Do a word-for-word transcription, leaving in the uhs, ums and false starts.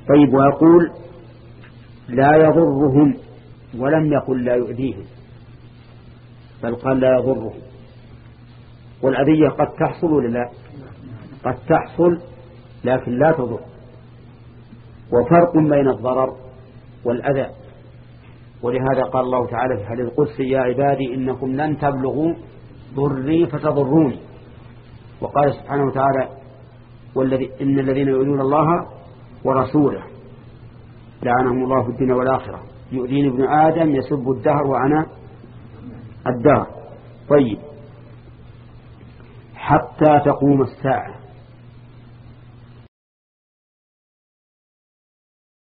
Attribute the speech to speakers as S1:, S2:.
S1: طيب، ويقول لا يضرهم، ولم يقل لا يؤذيهم، بل قال لا يضرهم. والأذية قد تحصل ولا لا؟ قد تحصل لكن لا تضر. وفرق بين الضرر والأذى. ولهذا قال الله تعالى في حديث القدسي: يا عبادي إنكم لن تبلغوا ضري فتضروني. وقال سبحانه وتعالى: والذي إن الذين يؤذون الله ورسوله لعنهم الله في الدنيا والآخرة، يؤذيني ابن آدم يسب الدهر وأنا الدهر. طيب، حتى تقوم الساعة،